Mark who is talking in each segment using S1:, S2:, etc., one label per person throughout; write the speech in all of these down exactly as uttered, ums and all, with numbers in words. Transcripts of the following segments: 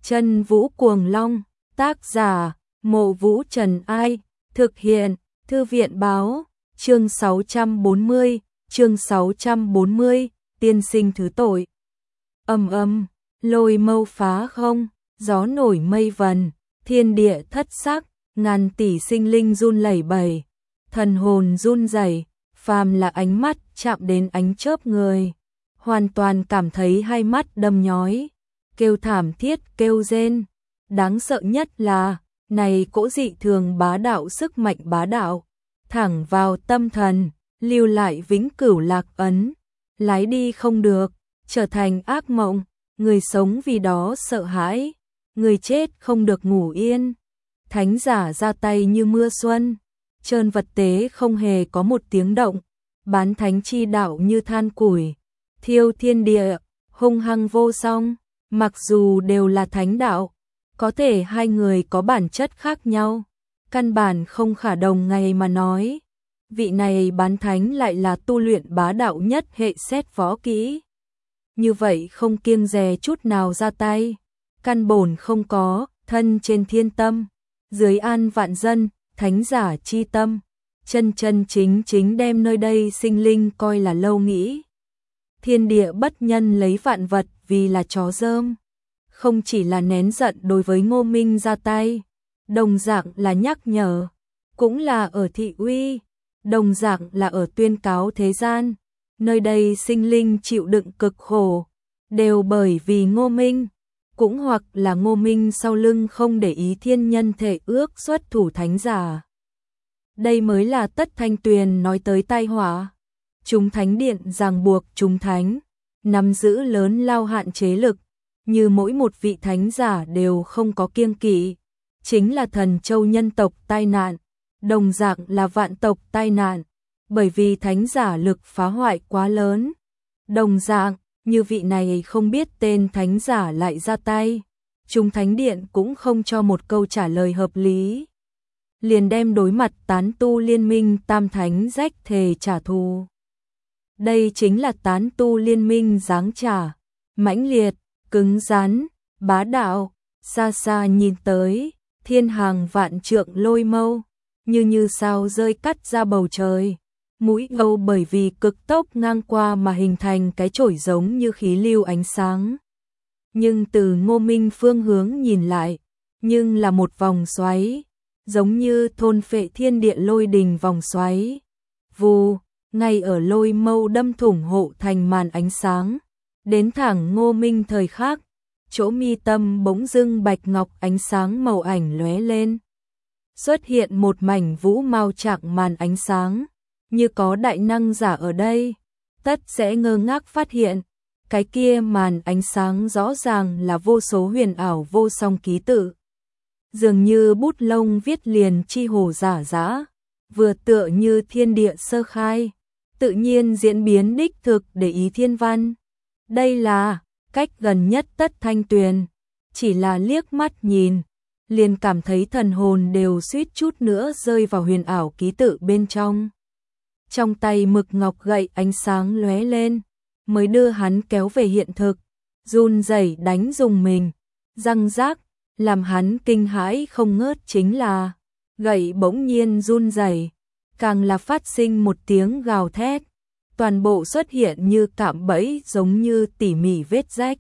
S1: Chân Vũ Cuồng Long, tác giả, Mộ Vũ Trần Ai, thực hiện, Thư viện báo, chương sáu trăm bốn mươi, chương sáu trăm bốn mươi, tiên sinh thứ tội. Ầm ầm, lôi mâu phá không, gió nổi mây vần, thiên địa thất sắc, ngàn tỷ sinh linh run lẩy bẩy, thần hồn run rẩy, phàm là ánh mắt chạm đến ánh chớp người, hoàn toàn cảm thấy hai mắt đâm nhói, kêu thảm thiết kêu rên. Đáng sợ nhất là, này cỗ dị thường bá đạo sức mạnh bá đạo, thẳng vào tâm thần, lưu lại vĩnh cửu lạc ấn, lái đi không được, trở thành ác mộng, người sống vì đó sợ hãi, người chết không được ngủ yên. Thánh giả ra tay như mưa xuân, trơn vật tế không hề có một tiếng động, bán thánh chi đạo như than củi, thiêu thiên địa, hung hăng vô song, mặc dù đều là thánh đạo, có thể hai người có bản chất khác nhau, căn bản không khả đồng ngày mà nói. Vị này bán thánh lại là tu luyện bá đạo nhất hệ xét võ kỹ. Như vậy không kiêng dè chút nào ra tay, căn bổn không có, thân trên thiên tâm, dưới an vạn dân, thánh giả chi tâm, chân chân chính chính đem nơi đây sinh linh coi là lâu nghĩ. Thiên địa bất nhân lấy vạn vật vì là chó dơm, không chỉ là nén giận đối với Ngô Minh ra tay, đồng dạng là nhắc nhở, cũng là ở thị uy, đồng dạng là ở tuyên cáo thế gian, nơi đây sinh linh chịu đựng cực khổ, đều bởi vì Ngô Minh, cũng hoặc là Ngô Minh sau lưng không để ý thiên nhân thể ước xuất thủ thánh giả. Đây mới là Tất Thanh Tuyền nói tới tai họa. Chúng thánh điện ràng buộc chúng thánh, nắm giữ lớn lao hạn chế lực, như mỗi một vị thánh giả đều không có kiêng kỵ, chính là thần châu nhân tộc tai nạn, đồng dạng là vạn tộc tai nạn, bởi vì thánh giả lực phá hoại quá lớn. Đồng dạng, như vị này không biết tên thánh giả lại ra tay, chúng thánh điện cũng không cho một câu trả lời hợp lý, liền đem đối mặt tán tu liên minh tam thánh rách thề trả thù. Đây chính là tán tu liên minh giáng trả, mãnh liệt, cứng rắn, bá đạo, xa xa nhìn tới, thiên hàng vạn trượng lôi mâu, như như sao rơi cắt ra bầu trời, mũi gâu bởi vì cực tốc ngang qua mà hình thành cái chổi giống như khí lưu ánh sáng. Nhưng từ Ngô Minh phương hướng nhìn lại, nhưng là một vòng xoáy, giống như thôn phệ thiên địa lôi đình vòng xoáy. Vù, ngay ở lôi mâu đâm thủng hộ thành màn ánh sáng, đến thẳng Ngô Minh thời khắc, chỗ mi tâm bỗng dưng bạch ngọc ánh sáng màu ảnh lóe lên. Xuất hiện một mảnh vũ mao trạng màn ánh sáng, như có đại năng giả ở đây, tất sẽ ngơ ngác phát hiện, cái kia màn ánh sáng rõ ràng là vô số huyền ảo vô song ký tự. Dường như bút lông viết liền chi hồ giả dã, vừa tựa như thiên địa sơ khai, tự nhiên diễn biến đích thực để ý thiên văn. Đây là cách gần nhất Tất Thanh Tuyền, chỉ là liếc mắt nhìn, liền cảm thấy thần hồn đều suýt chút nữa rơi vào huyền ảo ký tự bên trong. Trong tay mực ngọc gậy ánh sáng lóe lên, mới đưa hắn kéo về hiện thực, run rẩy đánh dùng mình, răng rác, làm hắn kinh hãi không ngớt chính là, gậy bỗng nhiên run rẩy, càng là phát sinh một tiếng gào thét, toàn bộ xuất hiện như cạm bẫy giống như tỉ mỉ vết rách.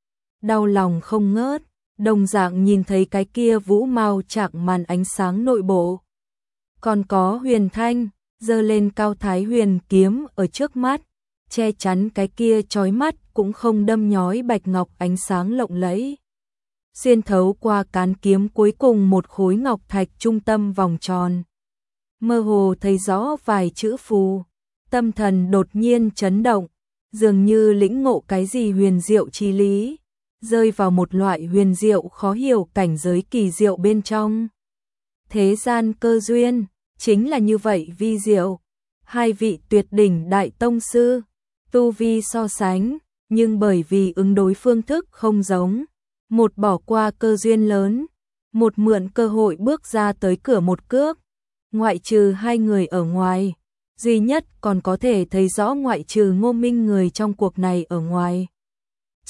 S1: Đau lòng không ngớt, đồng dạng nhìn thấy cái kia vũ mao trạng màn ánh sáng nội bộ. Còn có Huyền Thanh, giơ lên cao thái huyền kiếm ở trước mắt, che chắn cái kia chói mắt cũng không đâm nhói bạch ngọc ánh sáng lộng lẫy. Xuyên thấu qua cán kiếm cuối cùng một khối ngọc thạch trung tâm vòng tròn. Mơ hồ thấy rõ vài chữ phù, tâm thần đột nhiên chấn động, dường như lĩnh ngộ cái gì huyền diệu chi lý, rơi vào một loại huyền diệu khó hiểu cảnh giới kỳ diệu bên trong. Thế gian cơ duyên, chính là như vậy vi diệu. Hai vị tuyệt đỉnh đại tông sư, tu vi so sánh, nhưng bởi vì ứng đối phương thức không giống, một bỏ qua cơ duyên lớn, một mượn cơ hội bước ra tới cửa một cước. Ngoại trừ hai người ở ngoài, duy nhất còn có thể thấy rõ ngoại trừ Ngô Minh người trong cuộc này ở ngoài,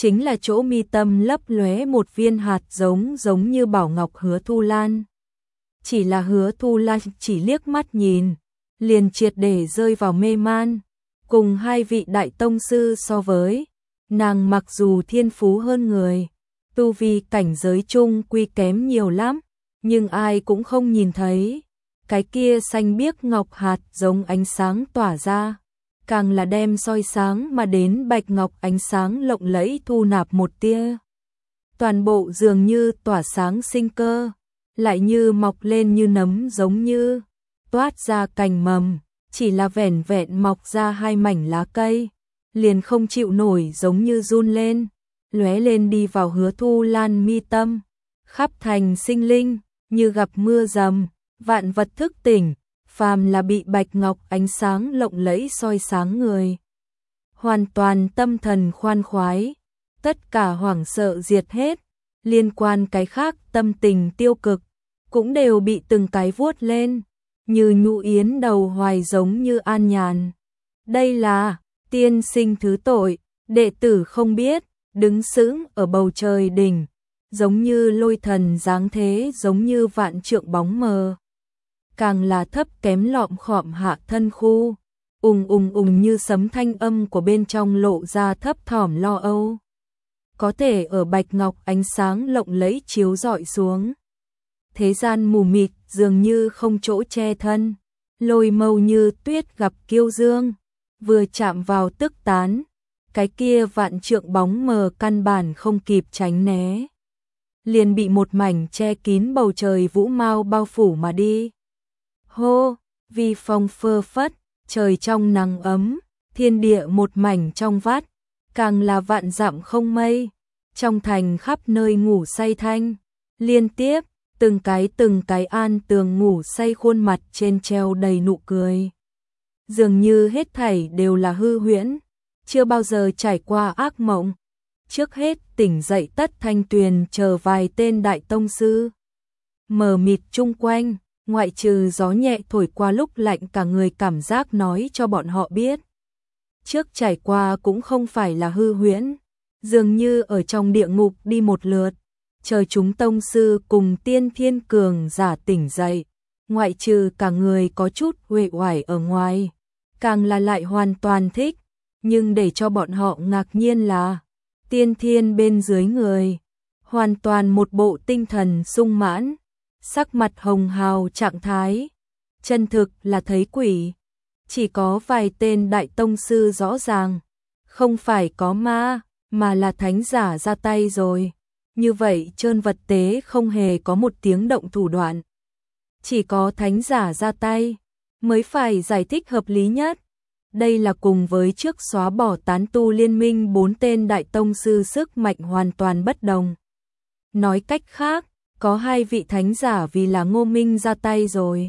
S1: chính là chỗ mi tâm lấp lóe một viên hạt giống giống như bảo ngọc Hứa Thu Lan. Chỉ là Hứa Thu Lan chỉ liếc mắt nhìn, liền triệt để rơi vào mê man. Cùng hai vị đại tông sư so với, nàng mặc dù thiên phú hơn người, tu vi cảnh giới chung quy kém nhiều lắm, nhưng ai cũng không nhìn thấy. Cái kia xanh biếc ngọc hạt giống ánh sáng tỏa ra, càng là đem soi sáng mà đến bạch ngọc ánh sáng lộng lẫy thu nạp một tia. Toàn bộ dường như tỏa sáng sinh cơ, lại như mọc lên như nấm giống như toát ra cành mầm, chỉ là vẻn vẹn mọc ra hai mảnh lá cây, liền không chịu nổi giống như run lên, lóe lên đi vào Hứa Thu Lan mi tâm, khắp thành sinh linh, như gặp mưa rầm, vạn vật thức tỉnh, phàm là bị bạch ngọc ánh sáng lộng lẫy soi sáng người. Hoàn toàn tâm thần khoan khoái, tất cả hoảng sợ diệt hết, liên quan cái khác tâm tình tiêu cực, cũng đều bị từng cái vuốt lên, như nhũ yến đầu hoài giống như an nhàn. Đây là, tiên sinh thứ tội, đệ tử không biết, đứng sững ở bầu trời đỉnh, giống như lôi thần dáng thế giống như vạn trượng bóng mờ. Càng là thấp kém lọm khọm hạ thân khu, ùng ùng ùng như sấm thanh âm của bên trong lộ ra thấp thỏm lo âu. Có thể ở bạch ngọc ánh sáng lộng lẫy chiếu rọi xuống. Thế gian mù mịt dường như không chỗ che thân, lôi mâu như tuyết gặp kiêu dương, vừa chạm vào tức tán, cái kia vạn trượng bóng mờ căn bản không kịp tránh né. Liền bị một mảnh che kín bầu trời vũ mau bao phủ mà đi. Hô, vi phong phơ phất, trời trong nắng ấm, thiên địa một mảnh trong vắt, càng là vạn dặm không mây, trong thành khắp nơi ngủ say thanh, liên tiếp, từng cái từng cái an tường ngủ say khuôn mặt trên treo đầy nụ cười. Dường như hết thảy đều là hư huyễn, chưa bao giờ trải qua ác mộng. Trước hết tỉnh dậy Tất Thanh Tuyền chờ vài tên đại tông sư. Mờ mịt chung quanh, ngoại trừ gió nhẹ thổi qua lúc lạnh cả người cảm giác nói cho bọn họ biết. Trước trải qua cũng không phải là hư huyễn, dường như ở trong địa ngục đi một lượt, chờ chúng tông sư cùng tiên thiên cường giả tỉnh dậy, ngoại trừ cả người có chút uể oải ở ngoài, càng là lại hoàn toàn thích, nhưng để cho bọn họ ngạc nhiên là tiên thiên bên dưới người, hoàn toàn một bộ tinh thần sung mãn, sắc mặt hồng hào trạng thái, chân thực là thấy quỷ. Chỉ có vài tên đại tông sư rõ ràng, không phải có ma, mà là thánh giả ra tay rồi. Như vậy trơn vật tế không hề có một tiếng động thủ đoạn. Chỉ có thánh giả ra tay, mới phải giải thích hợp lý nhất. Đây là cùng với trước xóa bỏ tán tu liên minh bốn tên đại tông sư sức mạnh hoàn toàn bất đồng. Nói cách khác, có hai vị thánh giả vì là Ngô Minh ra tay rồi.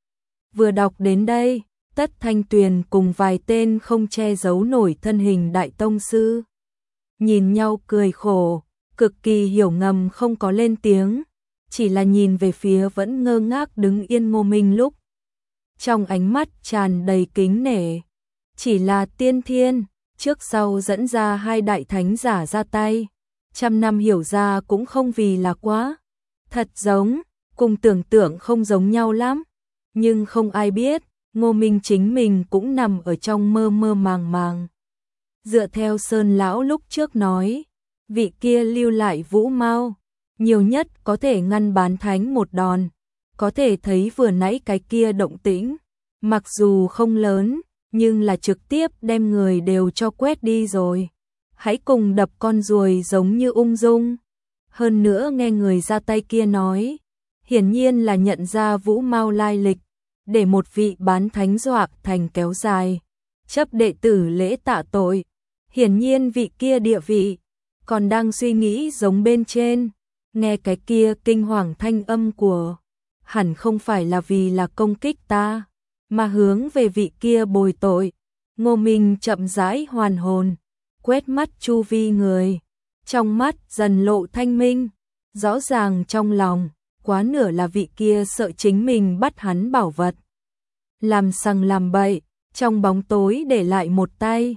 S1: Vừa đọc đến đây, Tất Thanh Tuyền cùng vài tên không che giấu nổi thân hình đại tông sư. Nhìn nhau cười khổ, cực kỳ hiểu ngầm không có lên tiếng, chỉ là nhìn về phía vẫn ngơ ngác đứng yên Ngô Minh lúc. Trong ánh mắt tràn đầy kính nể, chỉ là tiên thiên, trước sau dẫn ra hai đại thánh giả ra tay, trăm năm hiểu ra cũng không vì là quá. Thật giống, cùng tưởng tượng không giống nhau lắm, nhưng không ai biết, Ngô Minh chính mình cũng nằm ở trong mơ mơ màng màng. Dựa theo Sơn Lão lúc trước nói, vị kia lưu lại vũ mau, nhiều nhất có thể ngăn bán thánh một đòn, có thể thấy vừa nãy cái kia động tĩnh, mặc dù không lớn, nhưng là trực tiếp đem người đều cho quét đi rồi. Hãy cùng đập con ruồi giống như ung dung. Hơn nữa nghe người ra tay kia nói, hiển nhiên là nhận ra vũ mau lai lịch, để một vị bán thánh dọa thành kéo dài, chấp đệ tử lễ tạ tội. Hiển nhiên vị kia địa vị, còn đang suy nghĩ giống bên trên, nghe cái kia kinh hoàng thanh âm của, hẳn không phải là vì là công kích ta, mà hướng về vị kia bồi tội. Ngô Minh chậm rãi hoàn hồn, quét mắt chu vi người, trong mắt dần lộ thanh minh, rõ ràng trong lòng, quá nửa là vị kia sợ chính mình bắt hắn bảo vật. Làm sằng làm bậy, trong bóng tối để lại một tay,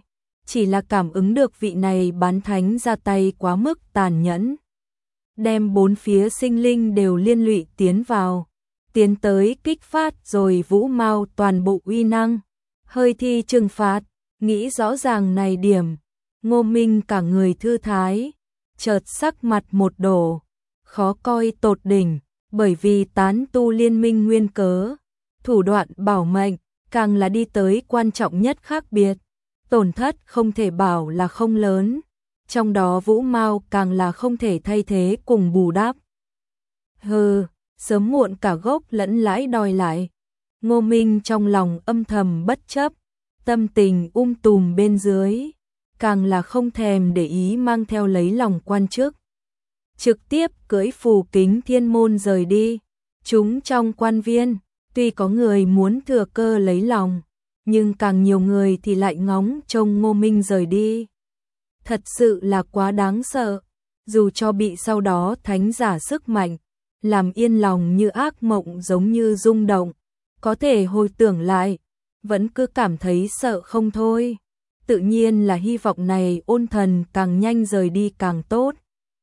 S1: chỉ là cảm ứng được vị này bán thánh ra tay quá mức tàn nhẫn. Đem bốn phía sinh linh đều liên lụy tiến vào, tiến tới kích phát rồi vũ mau toàn bộ uy năng, hơi thi trừng phạt, nghĩ rõ ràng này điểm, Ngô Minh cả người thư thái, chợt sắc mặt một đổ, khó coi tột đỉnh, bởi vì tán tu liên minh nguyên cớ, thủ đoạn bảo mệnh, càng là đi tới quan trọng nhất khác biệt, tổn thất không thể bảo là không lớn, trong đó vũ mau càng là không thể thay thế cùng bù đắp. Hừ, sớm muộn cả gốc lẫn lãi đòi lại. Ngô Minh trong lòng âm thầm bất chấp, tâm tình um tùm bên dưới, càng là không thèm để ý mang theo lấy lòng quan chức. Trực tiếp cưỡi phù kính thiên môn rời đi, chúng trong quan viên, tuy có người muốn thừa cơ lấy lòng, nhưng càng nhiều người thì lại ngóng trông Ngô Minh rời đi. Thật sự là quá đáng sợ, dù cho bị sau đó thánh giả sức mạnh, làm yên lòng như ác mộng giống như rung động, có thể hồi tưởng lại, vẫn cứ cảm thấy sợ không thôi. Tự nhiên là hy vọng này ôn thần càng nhanh rời đi càng tốt.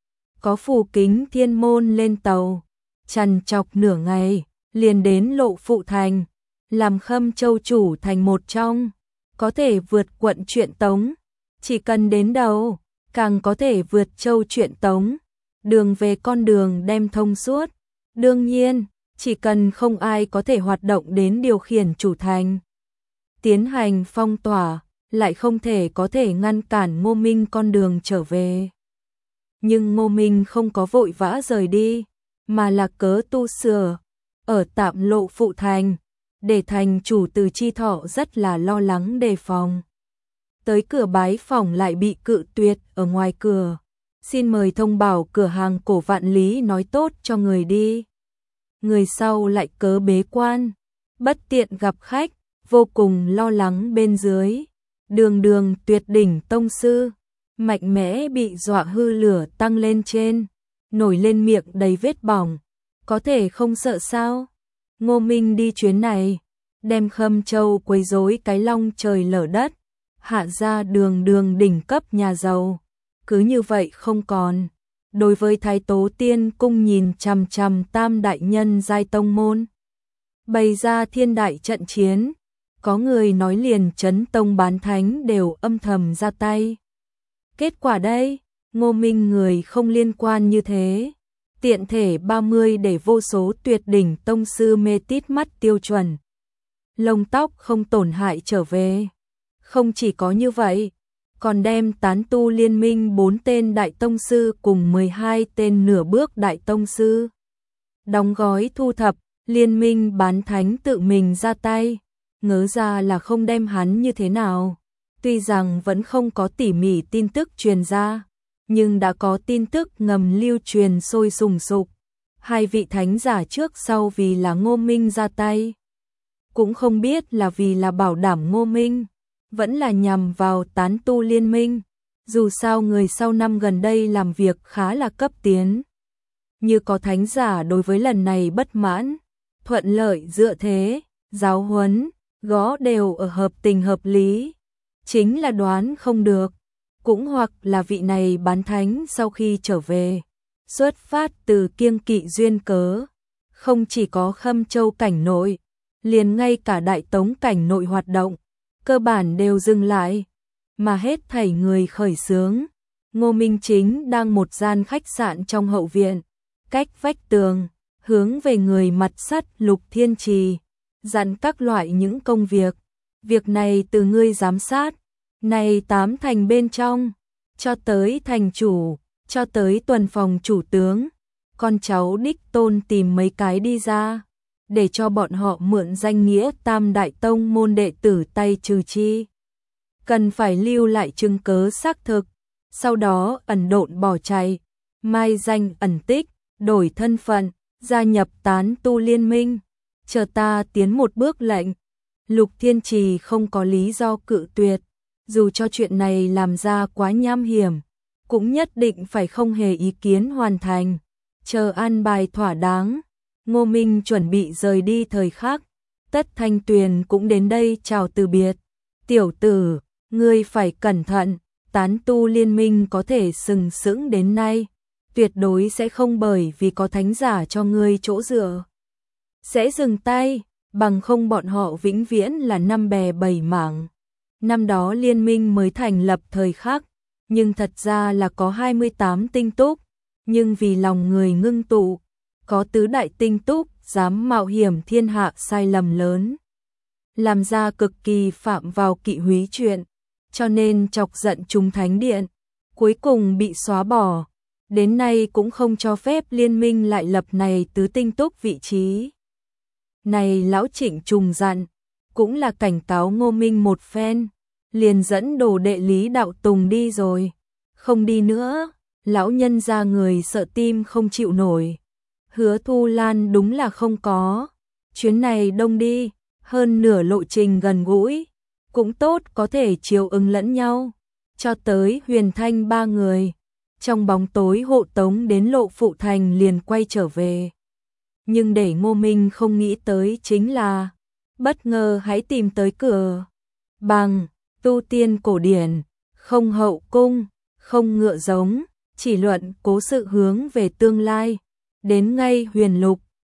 S1: Có phù kính thiên môn lên tàu, trằn trọc nửa ngày, liền đến Lộ Phụ Thành, làm Khâm Châu chủ thành một trong, có thể vượt quận Truyện Tống, chỉ cần đến đầu, càng có thể vượt châu Truyện Tống, đường về con đường đem thông suốt. Đương nhiên, chỉ cần không ai có thể hoạt động đến điều khiển chủ thành, tiến hành phong tỏa, lại không thể có thể ngăn cản Ngô Minh con đường trở về. Nhưng Ngô Minh không có vội vã rời đi, mà là cớ tu sửa, ở tạm Lộ Phụ Thành, để thành chủ Từ Chi Thọ rất là lo lắng đề phòng. Tới cửa bái phỏng lại bị cự tuyệt ở ngoài cửa, xin mời thông bảo cửa hàng cổ Vạn Lý nói tốt cho người đi. Người sau lại cớ bế quan, bất tiện gặp khách, vô cùng lo lắng bên dưới. Đường đường tuyệt đỉnh tông sư, mạnh mẽ bị dọa hư lửa tăng lên trên, nổi lên miệng đầy vết bỏng, có thể không sợ sao? Ngô Minh đi chuyến này, đem Khâm Châu quấy rối cái long trời lở đất, hạ ra đường đường đỉnh cấp nhà giàu, cứ như vậy không còn. Đối với Thái Tố Tiên cung nhìn chằm chằm tam đại nhân giai tông môn, bày ra thiên đại trận chiến, có người nói liền chấn tông bán thánh đều âm thầm ra tay. Kết quả đây, Ngô Minh người không liên quan như thế, tiện thể ba mươi để vô số tuyệt đỉnh tông sư mê tít mắt tiêu chuẩn, lông tóc không tổn hại trở về. Không chỉ có như vậy, còn đem tán tu liên minh bốn tên đại tông sư cùng mười hai tên nửa bước đại tông sư đóng gói thu thập, liên minh bán thánh tự mình ra tay, ngớ ra là không đem hắn như thế nào. Tuy rằng vẫn không có tỉ mỉ tin tức truyền ra, nhưng đã có tin tức ngầm lưu truyền sôi sùng sục. Hai vị thánh giả trước sau vì là Ngô Minh ra tay, cũng không biết là vì là bảo đảm Ngô Minh, vẫn là nhằm vào tán tu liên minh. Dù sao người sau năm gần đây làm việc khá là cấp tiến, như có thánh giả đối với lần này bất mãn, thuận lợi dựa thế, giáo huấn, gõ đều ở hợp tình hợp lý, chính là đoán không được, cũng hoặc là vị này bán thánh sau khi trở về, xuất phát từ kiêng kỵ duyên cớ, không chỉ có Khâm Châu cảnh nội, liền ngay cả Đại Tống cảnh nội hoạt động, cơ bản đều dừng lại, mà hết thảy người khởi xướng. Ngô Minh chính đang một gian khách sạn trong hậu viện, cách vách tường, hướng về người mặt sắt Lục Thiên Trì, dặn các loại những công việc. Việc này từ ngươi giám sát, này tám thành bên trong, cho tới thành chủ, cho tới tuần phòng chủ tướng, con cháu đích tôn tìm mấy cái đi ra, để cho bọn họ mượn danh nghĩa tam đại tông môn đệ tử tay trừ chi. Cần phải lưu lại chứng cớ xác thực, sau đó ẩn độn bỏ chạy, mai danh ẩn tích, đổi thân phận, gia nhập tán tu liên minh, chờ ta tiến một bước lệnh. Lục Thiên Trì không có lý do cự tuyệt, dù cho chuyện này làm ra quá nham hiểm, cũng nhất định phải không hề ý kiến hoàn thành, chờ an bài thỏa đáng. Ngô Minh chuẩn bị rời đi thời khắc, Tất Thanh Tuyền cũng đến đây chào từ biệt. Tiểu tử, Ngươi phải cẩn thận, tán tu liên minh có thể sừng sững đến nay, tuyệt đối sẽ không bởi vì có thánh giả cho ngươi chỗ dựa sẽ dừng tay, bằng không bọn họ vĩnh viễn là năm bè bảy mảng. Năm đó liên minh mới thành lập thời khắc, nhưng thật ra là có hai mươi tám tinh túc, nhưng vì lòng người ngưng tụ, có tứ đại tinh túc dám mạo hiểm thiên hạ sai lầm lớn, làm ra cực kỳ phạm vào kỵ húy chuyện, cho nên chọc giận chúng thánh điện, cuối cùng bị xóa bỏ, đến nay cũng không cho phép liên minh lại lập này tứ tinh túc vị trí. Này lão Trịnh trùng dặn, cũng là cảnh cáo Ngô Minh một phen, liền dẫn đồ đệ Lý Đạo Tùng đi rồi, không đi nữa, lão nhân ra người sợ tim không chịu nổi. Hứa Thu Lan đúng là không có, chuyến này đông đi, hơn nửa lộ trình gần gũi, cũng tốt có thể chiều ứng lẫn nhau, cho tới Huyền Thanh ba người, trong bóng tối hộ tống đến Lộ Phụ Thành liền quay trở về. Nhưng để Ngô Minh không nghĩ tới chính là, bất ngờ hãy tìm tới cửa, bằng, tu tiên cổ điển, không hậu cung, không ngựa giống, chỉ luận cố sự hướng về tương lai, đến ngay Huyền Lục,